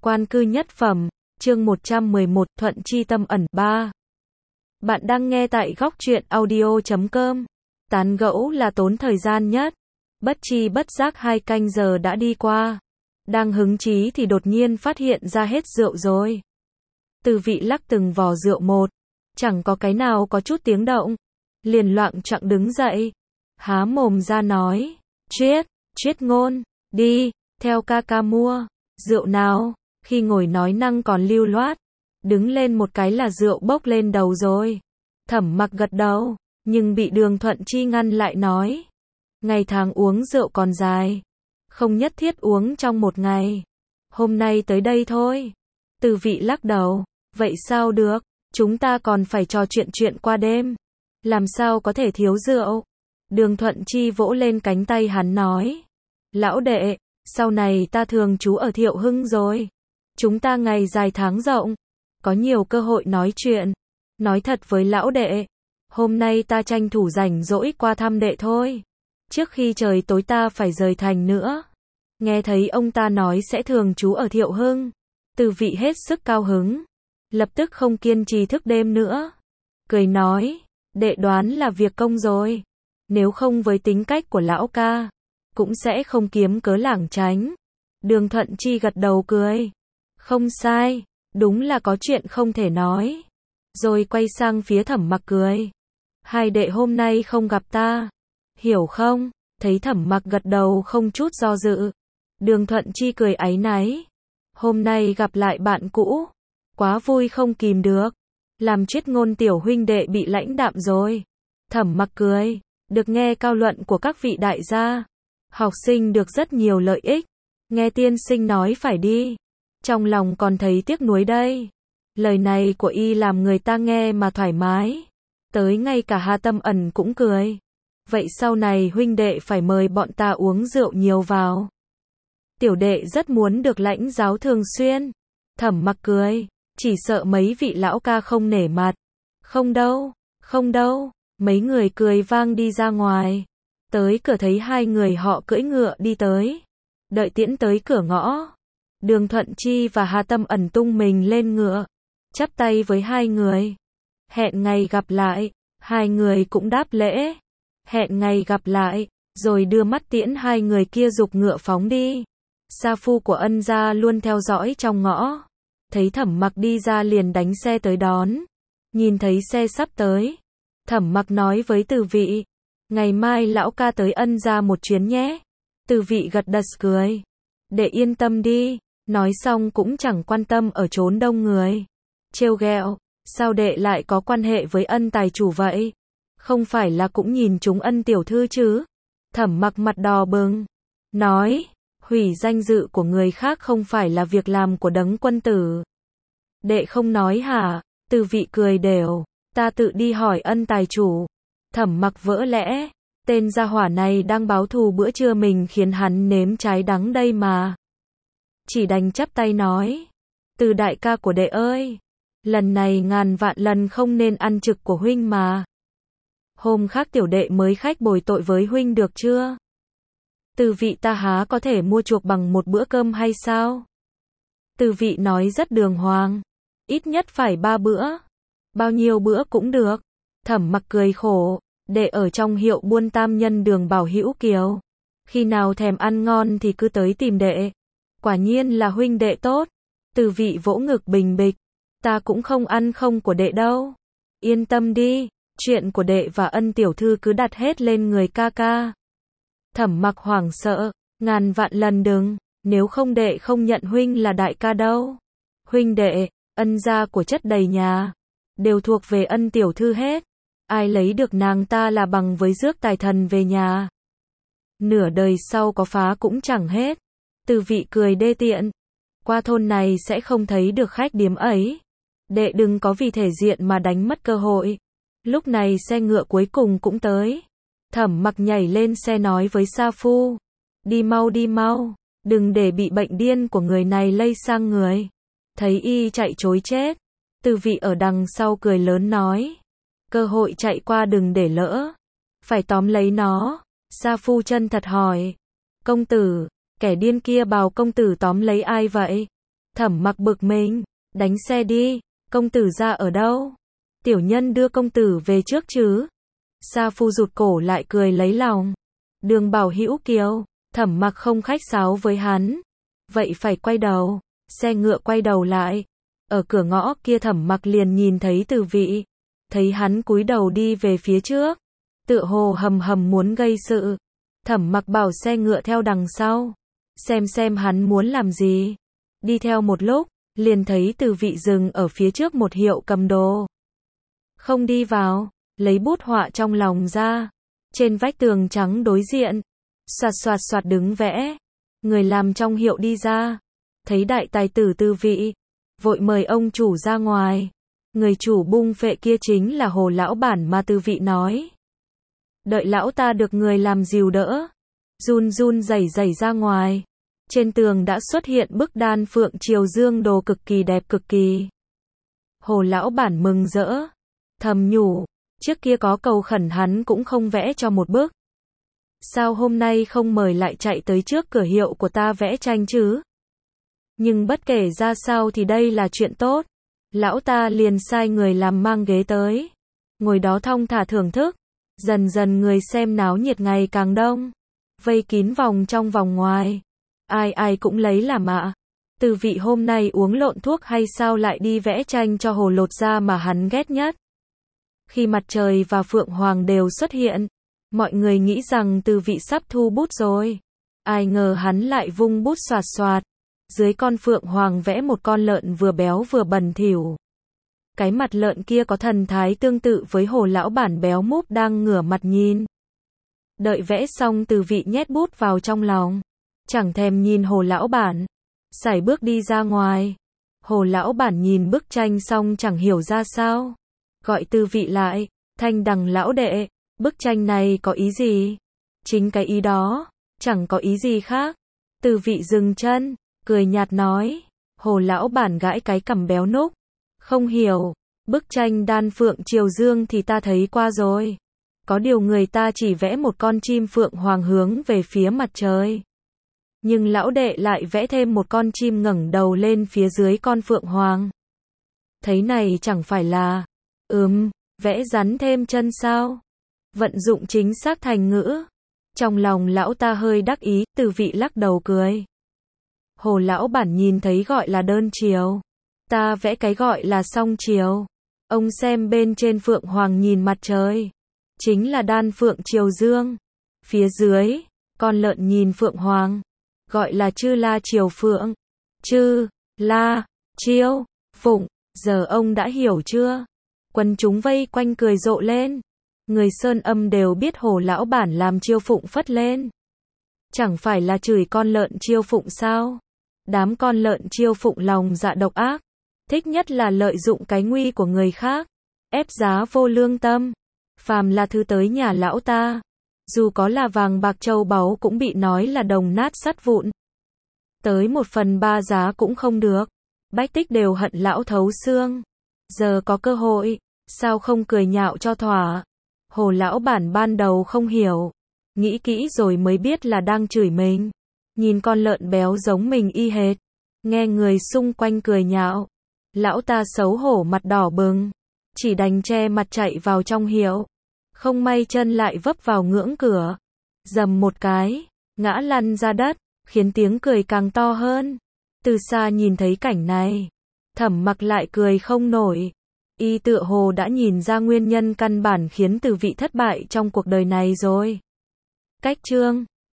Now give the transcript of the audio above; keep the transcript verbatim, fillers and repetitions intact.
Quan cư nhất phẩm, chương một trăm mười một, Thuận chi tâm ẩn ba. Bạn đang nghe tại góc truyện audio chấm com. Tán gẫu là tốn thời gian nhất. Bất chi bất giác hai canh giờ đã đi qua. Đang hứng chí thì đột nhiên phát hiện ra hết rượu rồi. Từ vị lắc từng vò rượu một. Chẳng có cái nào có chút tiếng động. Liền loạng choạng đứng dậy. Há mồm ra nói. Triết, triết ngôn, đi, theo ca ca mua. Rượu nào? Khi ngồi nói năng còn lưu loát. Đứng lên một cái là rượu bốc lên đầu rồi. Thẩm Mặc gật đầu, nhưng bị Đường Thuận Chi ngăn lại nói. Ngày tháng uống rượu còn dài. Không nhất thiết uống trong một ngày. Hôm nay tới đây thôi. Từ vị lắc đầu. Vậy sao được? Chúng ta còn phải trò chuyện chuyện qua đêm. Làm sao có thể thiếu rượu? Đường Thuận Chi vỗ lên cánh tay hắn nói. Lão đệ, sau này ta thường trú ở Thiệu Hưng rồi. Chúng ta ngày dài tháng rộng. Có nhiều cơ hội nói chuyện. Nói thật với lão đệ. Hôm nay ta tranh thủ rảnh rỗi qua thăm đệ thôi. Trước khi trời tối ta phải rời thành nữa. Nghe thấy ông ta nói sẽ thường trú ở Thiệu Hưng. Từ vị hết sức cao hứng. Lập tức không kiên trì thức đêm nữa. Cười nói. Đệ đoán là việc công rồi. Nếu không với tính cách của lão ca. Cũng sẽ không kiếm cớ lảng tránh. Đường Thuận Chi gật đầu cười. Không sai. Đúng là có chuyện không thể nói. Rồi quay sang phía Thẩm Mặc cười. Hai đệ hôm nay không gặp ta. Hiểu không? Thấy Thẩm Mặc gật đầu không chút do dự. Đường Thuận Chi cười áy náy. Hôm nay gặp lại bạn cũ. Quá vui không kìm được. Làm triết ngôn tiểu huynh đệ bị lãnh đạm rồi. Thẩm Mặc cười. Được nghe cao luận của các vị đại gia. Học sinh được rất nhiều lợi ích. Nghe tiên sinh nói phải đi. Trong lòng còn thấy tiếc nuối đây. Lời này của y làm người ta nghe mà thoải mái. Tới ngay cả Hà Tâm Ẩn cũng cười. Vậy sau này huynh đệ phải mời bọn ta uống rượu nhiều vào. Tiểu đệ rất muốn được lãnh giáo thường xuyên. Thẩm Mặc cười. Chỉ sợ mấy vị lão ca không nể mặt. Không đâu, không đâu. Mấy người cười vang đi ra ngoài. Tới cửa thấy hai người họ cưỡi ngựa đi tới. Đợi tiễn tới cửa ngõ. Đường Thuận Chi và Hà Tâm Ẩn tung mình lên ngựa. Chắp tay với hai người. Hẹn ngày gặp lại. Hai người cũng đáp lễ. Hẹn ngày gặp lại. Rồi đưa mắt tiễn hai người kia giục ngựa phóng đi. Sa phu của Ân gia luôn theo dõi trong ngõ. Thấy Thẩm Mặc đi ra liền đánh xe tới đón. Nhìn thấy xe sắp tới. Thẩm Mặc nói với Từ vị. Ngày mai lão ca tới Ân gia một chuyến nhé. Từ vị gật đật cười. Để yên tâm đi. Nói xong cũng chẳng quan tâm ở chốn đông người. Trêu ghẹo. Sao đệ lại có quan hệ với Ân tài chủ vậy? Không phải là cũng nhìn chúng Ân tiểu thư chứ? Thẩm Mặc mặt đỏ bừng. Nói. Hủy danh dự của người khác không phải là việc làm của đấng quân tử. Đệ không nói hả? Từ vị cười đều. Ta tự đi hỏi Ân tài chủ. Thẩm Mặc vỡ lẽ. Tên gia hỏa này đang báo thù bữa trưa mình khiến hắn nếm trái đắng đây mà. Chỉ đành chắp tay nói. Từ đại ca của đệ ơi. Lần này ngàn vạn lần không nên ăn trực của huynh mà. Hôm khác tiểu đệ mới khách bồi tội với huynh được chưa? Từ vị ta há có thể mua chuộc bằng một bữa cơm hay sao? Từ vị nói rất đường hoàng. Ít nhất phải ba bữa. Bao nhiêu bữa cũng được. Thẩm Mặc cười khổ. Đệ ở trong hiệu buôn tam nhân đường Bảo Hữu Kiều. Khi nào thèm ăn ngon thì cứ tới tìm đệ. Quả nhiên là huynh đệ tốt. Từ vị vỗ ngực bình bịch. Ta cũng không ăn không của đệ đâu. Yên tâm đi. Chuyện của đệ và Ân tiểu thư cứ đặt hết lên người ca ca. Thẩm Mặc hoảng sợ. Ngàn vạn lần đừng. Nếu không đệ không nhận huynh là đại ca đâu. Huynh đệ, Ân gia của chất đầy nhà. Đều thuộc về Ân tiểu thư hết. Ai lấy được nàng ta là bằng với rước tài thần về nhà. Nửa đời sau có phá cũng chẳng hết. Từ vị cười đê tiện. Qua thôn này sẽ không thấy được khách điếm ấy. Đệ đừng có vì thể diện mà đánh mất cơ hội. Lúc này xe ngựa cuối cùng cũng tới. Thẩm Mặc nhảy lên xe nói với Sa phu. Đi mau đi mau. Đừng để bị bệnh điên của người này lây sang người. Thấy y chạy trối chết. Từ vị ở đằng sau cười lớn nói. Cơ hội chạy qua đừng để lỡ. Phải tóm lấy nó. Sa phu chân thật hỏi. Công tử. Kẻ điên kia bảo công tử tóm lấy ai vậy? Thẩm Mặc bực mình, đánh xe đi, công tử ra ở đâu? Tiểu nhân đưa công tử về trước chứ. Sa Phu rụt cổ lại cười lấy lòng. Đường Bảo Hữu Kiều, Thẩm Mặc không khách sáo với hắn. Vậy phải quay đầu, xe ngựa quay đầu lại. Ở cửa ngõ kia Thẩm Mặc liền nhìn thấy Từ Vị. Thấy hắn cúi đầu đi về phía trước. Tựa hồ hầm hầm muốn gây sự. Thẩm Mặc bảo xe ngựa theo đằng sau. Xem xem hắn muốn làm gì. Đi theo một lúc, liền thấy Từ Vị dừng ở phía trước một hiệu cầm đồ. Không đi vào, lấy bút họa trong lòng ra. Trên vách tường trắng đối diện, soạt soạt soạt đứng vẽ. Người làm trong hiệu đi ra, thấy đại tài tử Từ Vị, vội mời ông chủ ra ngoài. Người chủ bung phệ kia chính là Hồ lão bản mà Từ Vị nói. Đợi lão ta được người làm dìu đỡ, run run rẩy rẩy ra ngoài. Trên tường đã xuất hiện bức đan phượng triều dương đồ cực kỳ đẹp cực kỳ. Hồ lão bản mừng rỡ, thầm nhủ, trước kia có cầu khẩn hắn cũng không vẽ cho một bức. Sao hôm nay không mời lại chạy tới trước cửa hiệu của ta vẽ tranh chứ? Nhưng bất kể ra sao thì đây là chuyện tốt. Lão ta liền sai người làm mang ghế tới. Ngồi đó thong thả thưởng thức. Dần dần người xem náo nhiệt ngày càng đông. Vây kín vòng trong vòng ngoài. Ai ai cũng lấy làm ạ. Từ Vị hôm nay uống lộn thuốc hay sao lại đi vẽ tranh cho Hồ Lột ra mà hắn ghét nhất. Khi mặt trời và Phượng Hoàng đều xuất hiện, mọi người nghĩ rằng Từ Vị sắp thu bút rồi. Ai ngờ hắn lại vung bút xoạt xoạt. Dưới con Phượng Hoàng vẽ một con lợn vừa béo vừa bẩn thỉu. Cái mặt lợn kia có thần thái tương tự với Hồ lão bản béo múp đang ngửa mặt nhìn. Đợi vẽ xong Từ Vị nhét bút vào trong lòng. Chẳng thèm nhìn Hồ lão bản. Sải bước đi ra ngoài. Hồ lão bản nhìn bức tranh xong chẳng hiểu ra sao. Gọi Từ Vị lại. Thanh Đằng lão đệ, bức tranh này có ý gì? Chính cái ý đó, chẳng có ý gì khác. Từ Vị dừng chân, cười nhạt nói. Hồ lão bản gãi cái cằm béo núc. Không hiểu, bức tranh đan phượng triều dương thì ta thấy qua rồi. Có điều người ta chỉ vẽ một con chim phượng hoàng hướng về phía mặt trời. Nhưng lão đệ lại vẽ thêm một con chim ngẩng đầu lên phía dưới con phượng hoàng. Thấy này chẳng phải là, ừm, vẽ rắn thêm chân sao? Vận dụng chính xác thành ngữ. Trong lòng lão ta hơi đắc ý, Từ Vị lắc đầu cười. Hồ lão bản nhìn thấy gọi là đơn chiều. Ta vẽ cái gọi là song chiều. Ông xem bên trên phượng hoàng nhìn mặt trời. Chính là đan phượng triều dương. Phía dưới, con lợn nhìn phượng hoàng. Gọi là chư la triều phượng. Chư, la, chiêu, phụng. Giờ ông đã hiểu chưa? Quần chúng vây quanh cười rộ lên. Người Sơn Âm đều biết Hồ lão bản làm chiêu phụng phất lên. Chẳng phải là chửi con lợn chiêu phụng sao? Đám con lợn chiêu phụng lòng dạ độc ác. Thích nhất là lợi dụng cái nguy của người khác. Ép giá vô lương tâm. Phàm là thứ tới nhà lão ta. Dù có là vàng bạc châu báu cũng bị nói là đồng nát sắt vụn. Tới một phần ba giá cũng không được. Bách Tích đều hận lão thấu xương. Giờ có cơ hội, sao không cười nhạo cho thỏa. Hồ lão bản ban đầu không hiểu. Nghĩ kỹ rồi mới biết là đang chửi mình. Nhìn con lợn béo giống mình y hệt. Nghe người xung quanh cười nhạo. Lão ta xấu hổ mặt đỏ bừng. Chỉ đành che mặt chạy vào trong hiệu. Không may chân lại vấp vào ngưỡng cửa. Dầm một cái, ngã lăn ra đất, khiến tiếng cười càng to hơn. Từ xa nhìn thấy cảnh này, Thẩm Mặc lại cười không nổi. Y tựa hồ đã nhìn ra nguyên nhân căn bản khiến Từ Vị thất bại trong cuộc đời này rồi. Cách chương